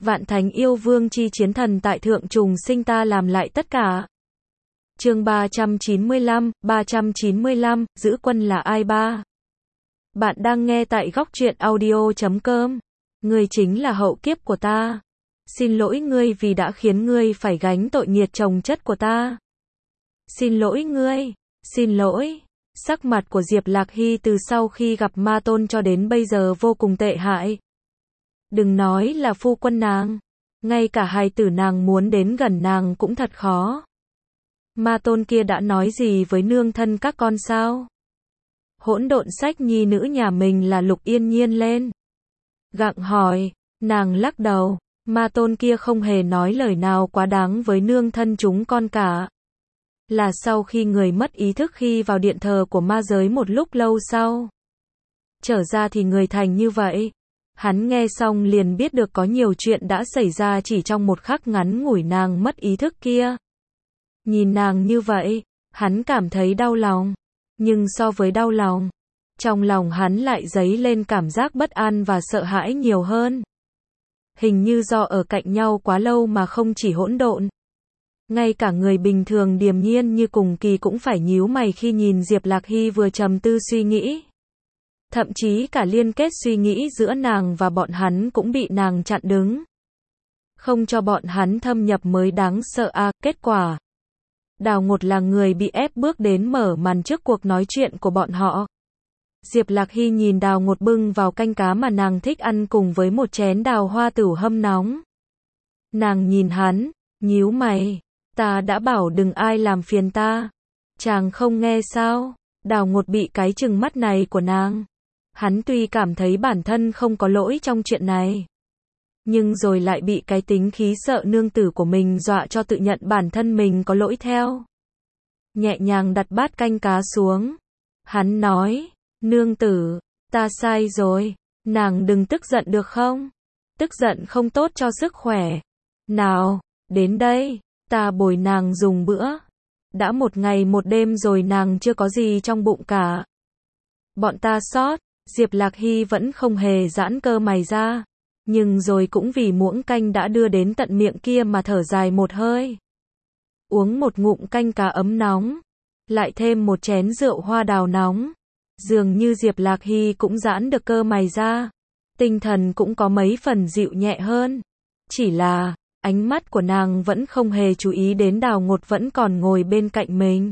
Vạn thánh yêu vương chi chiến thần tại thượng trùng sinh ta làm lại tất cả. Chương 395, giữ quân là ai ba? Bạn đang nghe tại góc truyện audio.com. Ngươi chính là hậu kiếp của ta. Xin lỗi ngươi vì đã khiến ngươi phải gánh tội nghiệt chồng chất của ta. Xin lỗi ngươi. Xin lỗi. Sắc mặt của Diệp Lạc Hy từ sau khi gặp ma tôn cho đến bây giờ vô cùng tệ hại. Đừng nói là phu quân nàng. Ngay cả hài tử nàng muốn đến gần nàng cũng thật khó. Ma tôn kia đã nói gì với nương thân các con sao? Hỗn độn sách nhi nữ nhà mình là Lục Yên Nhiên lên. Gặng hỏi, nàng lắc đầu, ma tôn kia không hề nói lời nào quá đáng với nương thân chúng con cả. Là sau khi người mất ý thức khi vào điện thờ của ma giới một lúc lâu sau. Trở ra thì người thành như vậy. Hắn nghe xong liền biết được có nhiều chuyện đã xảy ra chỉ trong một khắc ngắn ngủi nàng mất ý thức kia. Nhìn nàng như vậy, hắn cảm thấy đau lòng. Nhưng so với đau lòng, trong lòng hắn lại dấy lên cảm giác bất an và sợ hãi nhiều hơn. Hình như do ở cạnh nhau quá lâu mà không chỉ hỗn độn. Ngay cả người bình thường điềm nhiên như Cùng Kỳ cũng phải nhíu mày khi nhìn Diệp Lạc Hy vừa trầm tư suy nghĩ. Thậm chí cả liên kết suy nghĩ giữa nàng và bọn hắn cũng bị nàng chặn đứng. Không cho bọn hắn thâm nhập mới đáng sợ a. Kết quả, Đào Ngột là người bị ép bước đến mở màn trước cuộc nói chuyện của bọn họ. Diệp Lạc Hy nhìn Đào Ngột bưng vào canh cá mà nàng thích ăn cùng với một chén đào hoa tửu hâm nóng. Nàng nhìn hắn, nhíu mày, ta đã bảo đừng ai làm phiền ta. Chàng không nghe sao? Đào Ngột bị cái trừng mắt này của nàng. Hắn tuy cảm thấy bản thân không có lỗi trong chuyện này, nhưng rồi lại bị cái tính khí sợ nương tử của mình dọa cho tự nhận bản thân mình có lỗi theo. Nhẹ nhàng đặt bát canh cá xuống. Hắn nói, nương tử, ta sai rồi, nàng đừng tức giận được không? Tức giận không tốt cho sức khỏe. Nào, đến đây, ta bồi nàng dùng bữa. Đã một ngày một đêm rồi nàng chưa có gì trong bụng cả. Bọn ta sót. Diệp Lạc Hy vẫn không hề giãn cơ mày ra. Nhưng rồi cũng vì muỗng canh đã đưa đến tận miệng kia mà thở dài một hơi. Uống một ngụm canh cá ấm nóng. Lại thêm một chén rượu hoa đào nóng. Dường như Diệp Lạc Hy cũng giãn được cơ mày ra. Tinh thần cũng có mấy phần dịu nhẹ hơn. Chỉ là, ánh mắt của nàng vẫn không hề chú ý đến Đào Ngột vẫn còn ngồi bên cạnh mình.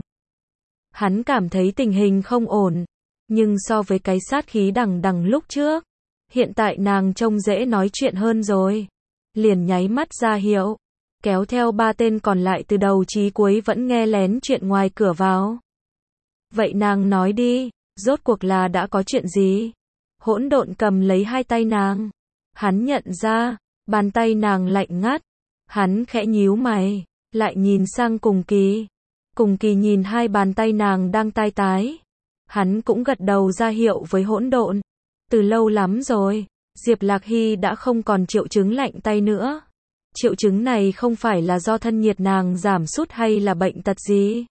Hắn cảm thấy tình hình không ổn. Nhưng so với cái sát khí đằng đằng lúc trước, hiện tại nàng trông dễ nói chuyện hơn rồi. Liền nháy mắt ra hiệu, kéo theo ba tên còn lại từ đầu chí cuối vẫn nghe lén chuyện ngoài cửa vào. Vậy nàng nói đi, rốt cuộc là đã có chuyện gì? Hỗn độn cầm lấy hai tay nàng. Hắn nhận ra, bàn tay nàng lạnh ngắt. Hắn khẽ nhíu mày, lại nhìn sang Cùng Kỳ. Cùng Kỳ nhìn hai bàn tay nàng đang tai tái. Hắn cũng gật đầu ra hiệu với hỗn độn. Từ lâu lắm rồi, Diệp Lạc Hy đã không còn triệu chứng lạnh tay nữa. Triệu chứng này không phải là do thân nhiệt nàng giảm sút hay là bệnh tật gì.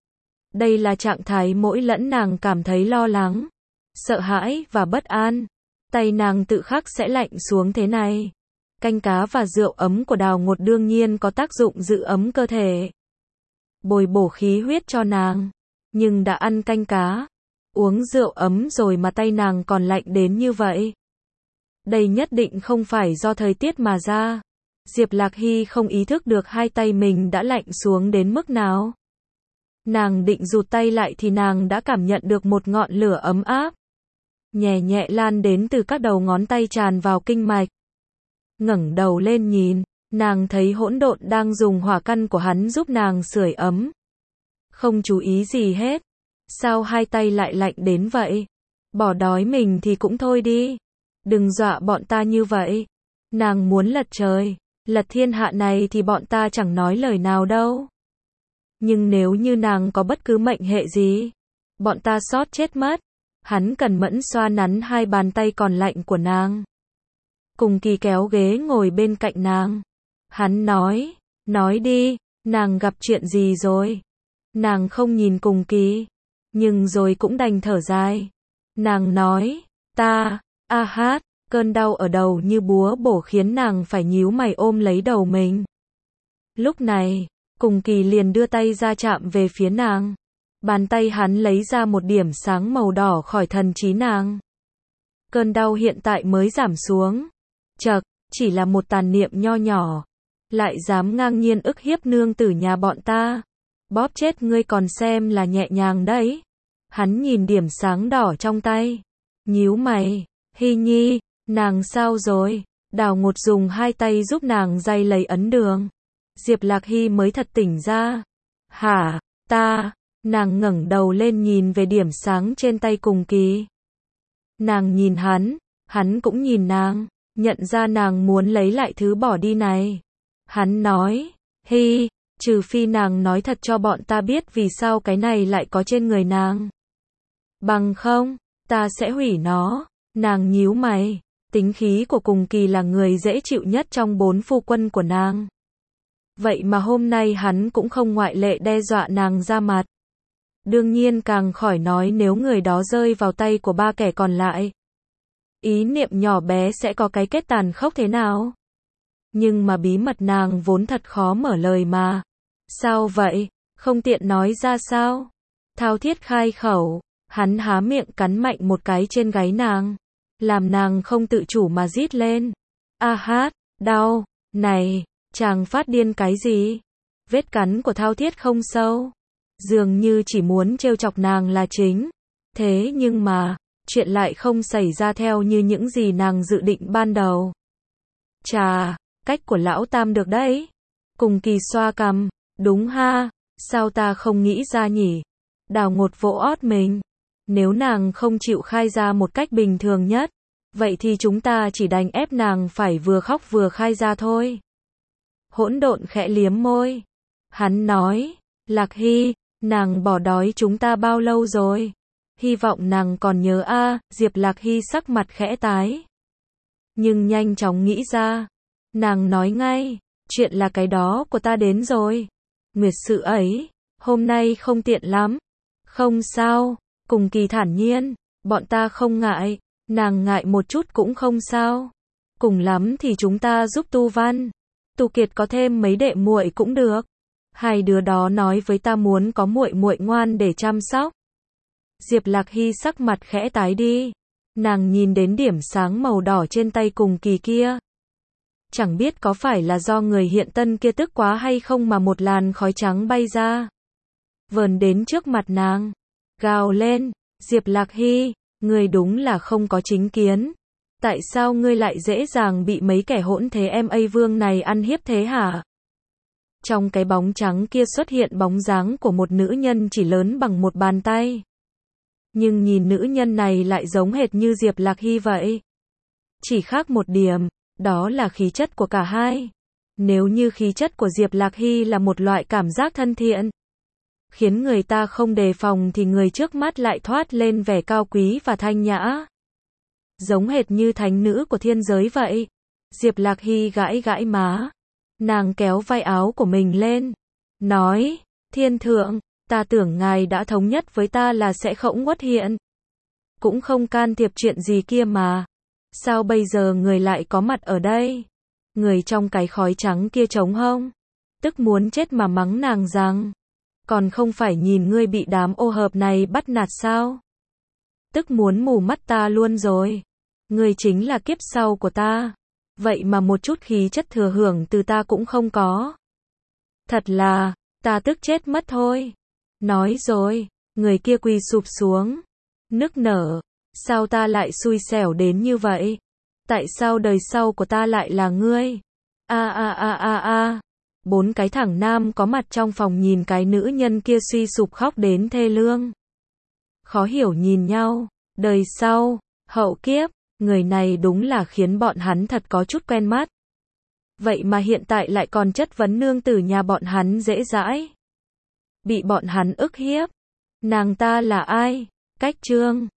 Đây là trạng thái mỗi lẫn nàng cảm thấy lo lắng, sợ hãi và bất an. Tay nàng tự khắc sẽ lạnh xuống thế này. Canh cá và rượu ấm của Đào Ngột đương nhiên có tác dụng giữ ấm cơ thể, bồi bổ khí huyết cho nàng. Nhưng đã ăn canh cá, uống rượu ấm rồi mà tay nàng còn lạnh đến như vậy. Đây nhất định không phải do thời tiết mà ra. Diệp Lạc Hy không ý thức được hai tay mình đã lạnh xuống đến mức nào. Nàng định rụt tay lại thì nàng đã cảm nhận được một ngọn lửa ấm áp, nhẹ nhẹ lan đến từ các đầu ngón tay tràn vào kinh mạch. Ngẩng đầu lên nhìn, nàng thấy hỗn độn đang dùng hỏa căn của hắn giúp nàng sưởi ấm. Không chú ý gì hết. Sao hai tay lại lạnh đến vậy? Bỏ đói mình thì cũng thôi đi. Đừng dọa bọn ta như vậy. Nàng muốn lật trời, lật thiên hạ này thì bọn ta chẳng nói lời nào đâu. Nhưng nếu như nàng có bất cứ mệnh hệ gì, bọn ta sót chết mất. Hắn cẩn mẫn xoa nắn hai bàn tay còn lạnh của nàng. Cùng Kỳ kéo ghế ngồi bên cạnh nàng. Hắn nói đi, nàng gặp chuyện gì rồi? Nàng không nhìn Cùng Kỳ, nhưng rồi cũng đành thở dài. Nàng nói, ta, Cơn đau ở đầu như búa bổ khiến nàng phải nhíu mày ôm lấy đầu mình. Lúc này, Cùng Kỳ liền đưa tay ra chạm về phía nàng. Bàn tay hắn lấy ra một điểm sáng màu đỏ khỏi thần trí nàng. Cơn đau hiện tại mới giảm xuống. Chậc, chỉ là một tàn niệm nho nhỏ. Lại dám ngang nhiên ức hiếp nương tử nhà bọn ta. Bóp chết ngươi còn xem là nhẹ nhàng đấy. Hắn nhìn điểm sáng đỏ trong tay. Nhíu mày, Hy Nhi, nàng sao rồi? Đào Ngột dùng hai tay giúp nàng day lấy ấn đường. Diệp Lạc Hy mới thật tỉnh ra. Hả, ta, nàng ngẩng đầu lên nhìn về điểm sáng trên tay Cùng Kỳ. Nàng nhìn hắn cũng nhìn nàng, nhận ra nàng muốn lấy lại thứ bỏ đi này. Hắn nói, Hy, trừ phi nàng nói thật cho bọn ta biết vì sao cái này lại có trên người nàng. Bằng không, ta sẽ hủy nó. Nàng nhíu mày, tính khí của Cùng Kỳ là người dễ chịu nhất trong 4 phu quân của nàng. Vậy mà hôm nay hắn cũng không ngoại lệ đe dọa nàng ra mặt. Đương nhiên càng khỏi nói nếu người đó rơi vào tay của 3 kẻ còn lại. Ý niệm nhỏ bé sẽ có cái kết tàn khốc thế nào? Nhưng mà bí mật nàng vốn thật khó mở lời mà. Sao vậy? Không tiện nói ra sao? Thao Thiết khai khẩu, hắn há miệng cắn mạnh một cái trên gáy nàng. Làm nàng không tự chủ mà rít lên. A hát, đau, này, chàng phát điên cái gì? Vết cắn của Thao Thiết không sâu. Dường như chỉ muốn trêu chọc nàng là chính. Thế nhưng mà, chuyện lại không xảy ra theo như những gì nàng dự định ban đầu. Chà, cách của lão tam được đấy. Cùng Kỳ xoa cằm, đúng ha, sao ta không nghĩ ra nhỉ? Đào Ngột vỗ ót mình. Nếu nàng không chịu khai ra một cách bình thường nhất, vậy thì chúng ta chỉ đành ép nàng phải vừa khóc vừa khai ra thôi. Hỗn Độn khẽ liếm môi. Hắn nói, Lạc Hy, nàng bỏ đói chúng ta bao lâu rồi? Hy vọng nàng còn nhớ a. Diệp Lạc Hy sắc mặt khẽ tái. Nhưng nhanh chóng nghĩ ra. Nàng nói ngay, chuyện là cái đó của ta đến rồi. Nguyệt sự ấy, hôm nay không tiện lắm. Không sao, Cùng Kỳ thản nhiên, bọn ta không ngại, nàng ngại một chút cũng không sao. Cùng lắm thì chúng ta giúp Tu Văn, Tu Kiệt có thêm mấy đệ muội cũng được. Hai đứa đó nói với ta muốn có muội muội ngoan để chăm sóc. Diệp Lạc Hy sắc mặt khẽ tái đi. Nàng nhìn đến điểm sáng màu đỏ trên tay Cùng Kỳ kia. Chẳng biết có phải là do người hiện tân kia tức quá hay không mà một làn khói trắng bay ra. Vờn đến trước mặt nàng. Gào lên, Diệp Lạc Hy, ngươi đúng là không có chính kiến. Tại sao ngươi lại dễ dàng bị mấy kẻ hỗn thế MA Vương này ăn hiếp thế hả? Trong cái bóng trắng kia xuất hiện bóng dáng của một nữ nhân chỉ lớn bằng một bàn tay. Nhưng nhìn nữ nhân này lại giống hệt như Diệp Lạc Hy vậy. Chỉ khác một điểm, đó là khí chất của cả hai. Nếu như khí chất của Diệp Lạc Hy là một loại cảm giác thân thiện, khiến người ta không đề phòng thì người trước mắt lại thoát lên vẻ cao quý và thanh nhã. Giống hệt như thánh nữ của thiên giới vậy. Diệp Lạc Hy gãi gãi má. Nàng kéo vai áo của mình lên. Nói, Thiên Thượng, ta tưởng ngài đã thống nhất với ta là sẽ không uất hiện. Cũng không can thiệp chuyện gì kia mà. Sao bây giờ người lại có mặt ở đây? Người trong cái khói trắng kia trống hông? Tức muốn chết mà mắng nàng rằng. Còn không phải nhìn ngươi bị đám ô hợp này bắt nạt sao? Tức muốn mù mắt ta luôn rồi. Ngươi chính là kiếp sau của ta. Vậy mà một chút khí chất thừa hưởng từ ta cũng không có. Thật là, ta tức chết mất thôi. Nói rồi, người kia quỳ sụp xuống. Nức nở, sao ta lại xui xẻo đến như vậy? Tại sao đời sau của ta lại là ngươi? A. 4 cái thằng nam có mặt trong phòng nhìn cái nữ nhân kia suy sụp khóc đến thê lương. Khó hiểu nhìn nhau, đời sau, hậu kiếp, người này đúng là khiến bọn hắn thật có chút quen mắt. Vậy mà hiện tại lại còn chất vấn nương tử nhà bọn hắn dễ dãi. Bị bọn hắn ức hiếp. Nàng ta là ai? Cách Trương.